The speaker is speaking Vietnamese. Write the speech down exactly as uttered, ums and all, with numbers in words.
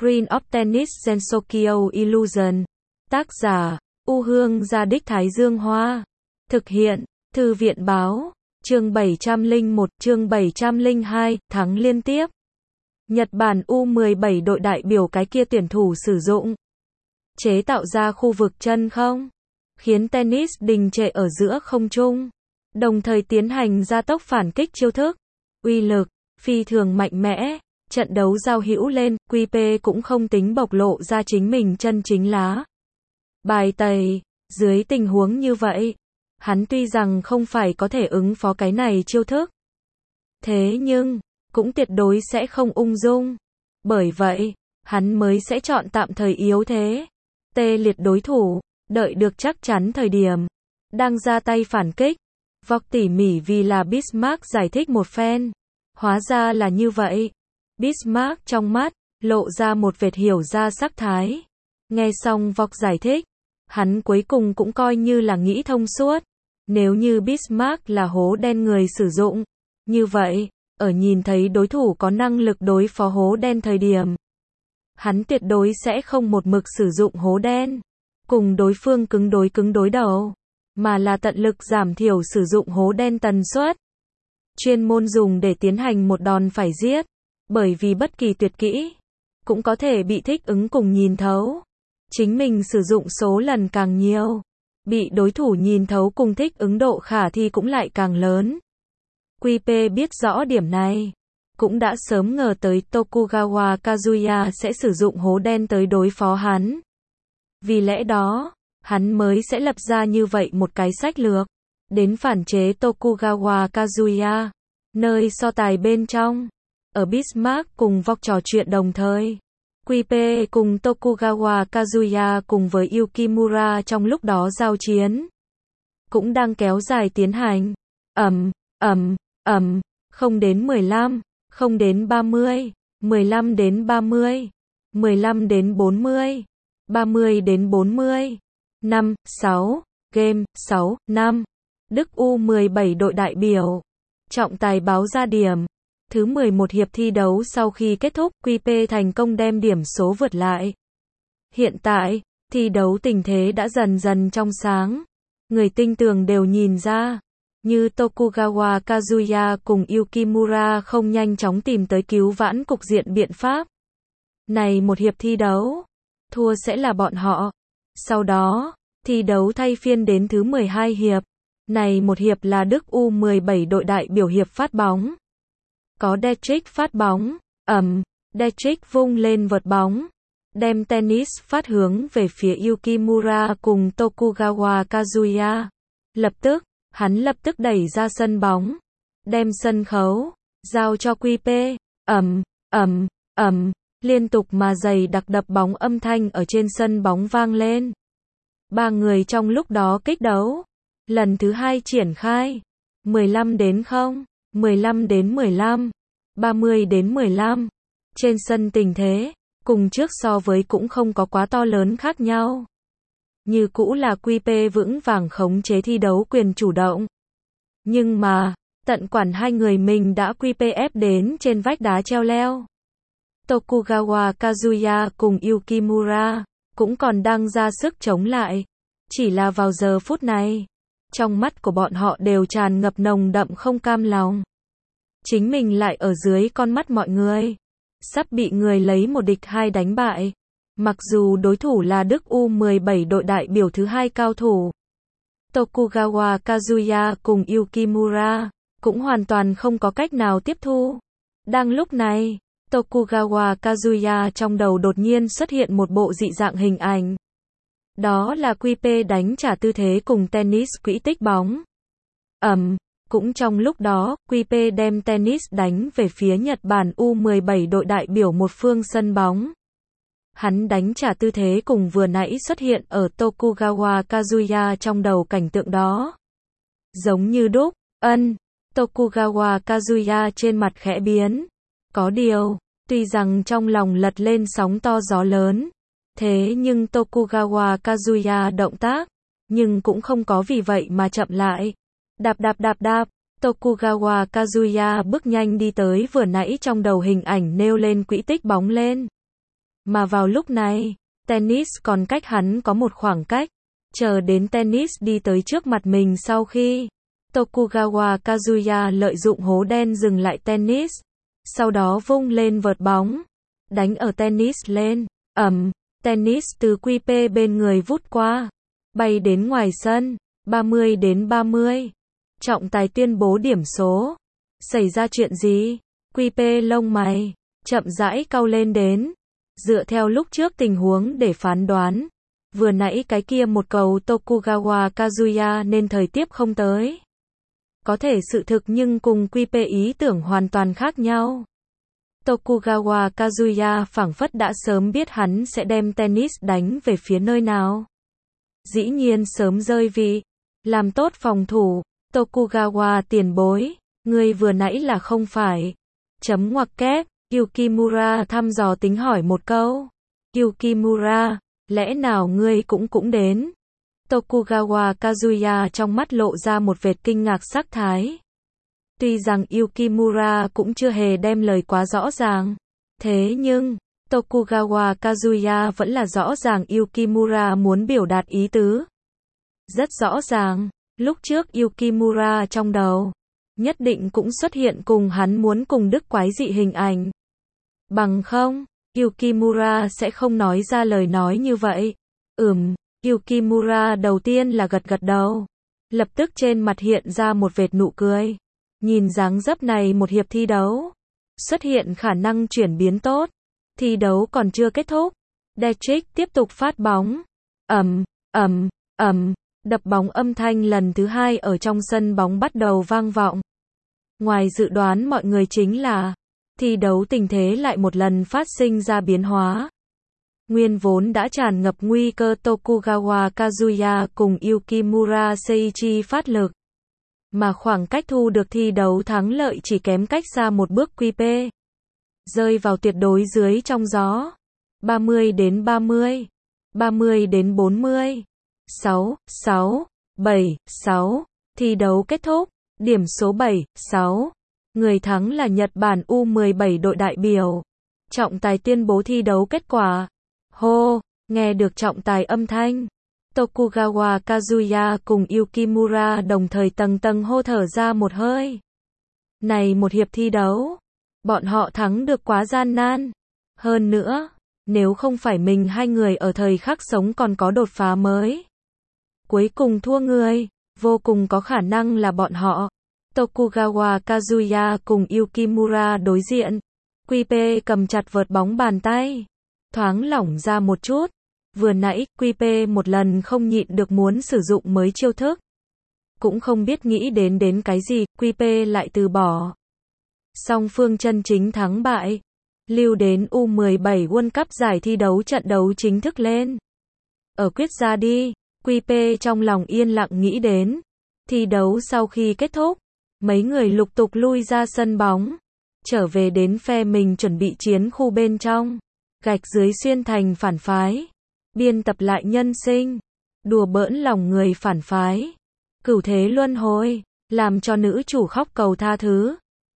Screen of Tennis Gensokyo Illusion. Tác giả, U Hương Gia Đích Thái Dương Hoa. Thực hiện, Thư viện Báo. Chương bảy trăm lẻ một, chương bảy trăm lẻ hai, thắng liên tiếp. Nhật Bản U mười bảy đội đại biểu cái kia tuyển thủ sử dụng chế tạo ra khu vực chân không, khiến tennis đình trệ ở giữa không trung, đồng thời tiến hành gia tốc phản kích chiêu thức. Uy lực phi thường mạnh mẽ, trận đấu giao hữu lên, quy pê cũng không tính bộc lộ ra chính mình chân chính lá bài tẩy. Dưới tình huống như vậy, hắn tuy rằng không phải có thể ứng phó cái này chiêu thức, thế nhưng cũng tuyệt đối sẽ không ung dung. Bởi vậy, hắn mới sẽ chọn tạm thời yếu thế, tê liệt đối thủ, đợi được chắc chắn thời điểm, đang ra tay phản kích. Vọc tỉ mỉ vì là Bismarck giải thích một phen. Hóa ra là như vậy. Bismarck trong mắt, lộ ra một vệt hiểu ra sắc thái. Nghe xong Vọc giải thích, hắn cuối cùng cũng coi như là nghĩ thông suốt. Nếu như Bismarck là hố đen người sử dụng, như vậy, ở nhìn thấy đối thủ có năng lực đối phó hố đen thời điểm, hắn tuyệt đối sẽ không một mực sử dụng hố đen, cùng đối phương cứng đối cứng đối đầu, mà là tận lực giảm thiểu sử dụng hố đen tần suất. Chuyên môn dùng để tiến hành một đòn phải giết, bởi vì bất kỳ tuyệt kỹ, cũng có thể bị thích ứng cùng nhìn thấu. Chính mình sử dụng số lần càng nhiều, bị đối thủ nhìn thấu cùng thích ứng độ khả thi cũng lại càng lớn. quy pê biết rõ điểm này, cũng đã sớm ngờ tới Tokugawa Kazuya sẽ sử dụng hố đen tới đối phó hắn. Vì lẽ đó, hắn mới sẽ lập ra như vậy một cái sách lược, đến phản chế Tokugawa Kazuya. Nơi so tài bên trong, ở Bismarck cùng Vọc trò chuyện đồng thời, quy pê cùng Tokugawa Kazuya cùng với Yukimura trong lúc đó giao chiến, cũng đang kéo dài tiến hành. Ầm, ầm, ầm, không đến mười lăm, không đến ba mươi, mười lăm đến ba mươi, mười lăm đến bốn mươi, ba mươi đến bốn mươi, năm, sáu, game, sáu, năm. Đức U mười bảy đội đại biểu. Trọng tài báo ra điểm. Thứ mười một hiệp thi đấu sau khi kết thúc, quy pê thành công đem điểm số vượt lại. Hiện tại, thi đấu tình thế đã dần dần trong sáng. Người tinh tường đều nhìn ra, như Tokugawa Kazuya cùng Yukimura không nhanh chóng tìm tới cứu vãn cục diện biện pháp. Này một hiệp thi đấu, thua sẽ là bọn họ. Sau đó, thi đấu thay phiên đến thứ mười hai hiệp. Này một hiệp là Đức U mười bảy đội đại biểu hiệp phát bóng. Có Dietrich phát bóng, ầm, Dietrich vung lên vợt bóng, đem tennis phát hướng về phía Yukimura cùng Tokugawa Kazuya. Lập tức, hắn lập tức đẩy ra sân bóng, đem sân khấu giao cho quy pê. Ầm, ầm, ầm, liên tục mà dày đặc đập bóng âm thanh ở trên sân bóng vang lên. Ba người trong lúc đó kích đấu, lần thứ hai triển khai. mười lăm đến không, mười lăm đến mười lăm, ba mươi đến mười lăm. Trên sân tình thế, cùng trước so với cũng không có quá to lớn khác nhau. Như cũ là quy pê vững vàng khống chế thi đấu quyền chủ động. Nhưng mà, tận quản hai người mình đã quy pê ép đến trên vách đá treo leo. Tokugawa Kazuya cùng Yukimura cũng còn đang ra sức chống lại. Chỉ là vào giờ phút này, trong mắt của bọn họ đều tràn ngập nồng đậm không cam lòng. Chính mình lại ở dưới con mắt mọi người, sắp bị người lấy một địch hai đánh bại. Mặc dù đối thủ là Đức U mười bảy đội đại biểu thứ hai cao thủ, Tokugawa Kazuya cùng Yukimura cũng hoàn toàn không có cách nào tiếp thu. Đang lúc này, Tokugawa Kazuya trong đầu đột nhiên xuất hiện một bộ dị dạng hình ảnh. Đó là quy pê đánh trả tư thế cùng tennis quỹ tích bóng. Ầm, cũng trong lúc đó, quy pê đem tennis đánh về phía Nhật Bản U mười bảy đội đại biểu một phương sân bóng. Hắn đánh trả tư thế cùng vừa nãy xuất hiện ở Tokugawa Kazuya trong đầu cảnh tượng đó. Giống như đúc, ân, Tokugawa Kazuya trên mặt khẽ biến. Có điều, tuy rằng trong lòng lật lên sóng to gió lớn, thế nhưng Tokugawa Kazuya động tác, nhưng cũng không có vì vậy mà chậm lại. Đạp đạp đạp đạp, Tokugawa Kazuya bước nhanh đi tới vừa nãy trong đầu hình ảnh nêu lên quỹ tích bóng lên. Mà vào lúc này, tennis còn cách hắn có một khoảng cách. Chờ đến tennis đi tới trước mặt mình sau khi Tokugawa Kazuya lợi dụng hố đen dừng lại tennis. Sau đó vung lên vợt bóng. Đánh ở tennis lên. Ầm, tennis từ quy pê bên người vút qua. Bay đến ngoài sân. ba mươi đến ba mươi. Trọng tài tuyên bố điểm số. Xảy ra chuyện gì? quy pê lông mày chậm rãi cau lên đến. Dựa theo lúc trước tình huống để phán đoán. Vừa nãy cái kia một cầu Tokugawa Kazuya nên thời tiếp không tới. Có thể sự thực nhưng cùng quy pê ý tưởng hoàn toàn khác nhau. Tokugawa Kazuya phảng phất đã sớm biết hắn sẽ đem tennis đánh về phía nơi nào. Dĩ nhiên sớm rơi vị. Làm tốt phòng thủ. Tokugawa tiền bối. Ngươi vừa nãy là không phải. Chấm ngoặc kép. Yukimura thăm dò tính hỏi một câu. Yukimura, lẽ nào ngươi cũng cũng đến? Tokugawa Kazuya trong mắt lộ ra một vệt kinh ngạc sắc thái. Tuy rằng Yukimura cũng chưa hề đem lời quá rõ ràng. Thế nhưng, Tokugawa Kazuya vẫn là rõ ràng Yukimura muốn biểu đạt ý tứ. Rất rõ ràng, lúc trước Yukimura trong đầu, nhất định cũng xuất hiện cùng hắn muốn cùng Đức quái dị hình ảnh. Bằng không, Yukimura sẽ không nói ra lời nói như vậy. Ừm, Yukimura đầu tiên là gật gật đầu. Lập tức trên mặt hiện ra một vệt nụ cười. Nhìn dáng dấp này một hiệp thi đấu. Xuất hiện khả năng chuyển biến tốt. Thi đấu còn chưa kết thúc. Detrick tiếp tục phát bóng. Ầm, ầm, ầm, đập bóng âm thanh lần thứ hai ở trong sân bóng bắt đầu vang vọng. Ngoài dự đoán mọi người chính là thi đấu tình thế lại một lần phát sinh ra biến hóa. Nguyên vốn đã tràn ngập nguy cơ Tokugawa Kazuya cùng Yukimura Seiichi phát lực. Mà khoảng cách thu được thi đấu thắng lợi chỉ kém cách xa một bước quy pê. Rơi vào tuyệt đối dưới trong gió. ba mươi đến ba mươi. ba mươi đến bốn mươi. sáu, sáu, bảy, sáu. Thi đấu kết thúc. Điểm số bảy, sáu. Người thắng là Nhật Bản U mười bảy đội đại biểu. Trọng tài tuyên bố thi đấu kết quả. Hô, nghe được trọng tài âm thanh. Tokugawa Kazuya cùng Yukimura đồng thời tầng tầng hô thở ra một hơi. Này một hiệp thi đấu, bọn họ thắng được quá gian nan. Hơn nữa, nếu không phải mình hai người ở thời khắc sống còn có đột phá mới. Cuối cùng thua người, vô cùng có khả năng là bọn họ. Tokugawa Kazuya cùng Yukimura đối diện. quy pê cầm chặt vợt bóng bàn tay. Thoáng lỏng ra một chút. Vừa nãy, quy pê một lần không nhịn được muốn sử dụng mới chiêu thức. Cũng không biết nghĩ đến đến cái gì, quy pê lại từ bỏ. Song phương chân chính thắng bại. Lưu đến U mười bảy World Cup giải thi đấu trận đấu chính thức lên. Ở quyết ra đi, quy pê trong lòng yên lặng nghĩ đến. Thi đấu sau khi kết thúc, mấy người lục tục lui ra sân bóng. Trở về đến phe mình chuẩn bị chiến khu bên trong. Gạch dưới xuyên thành phản phái. Biên tập lại nhân sinh. Đùa bỡn lòng người phản phái. Cửu thế luân hồi. Làm cho nữ chủ khóc cầu tha thứ.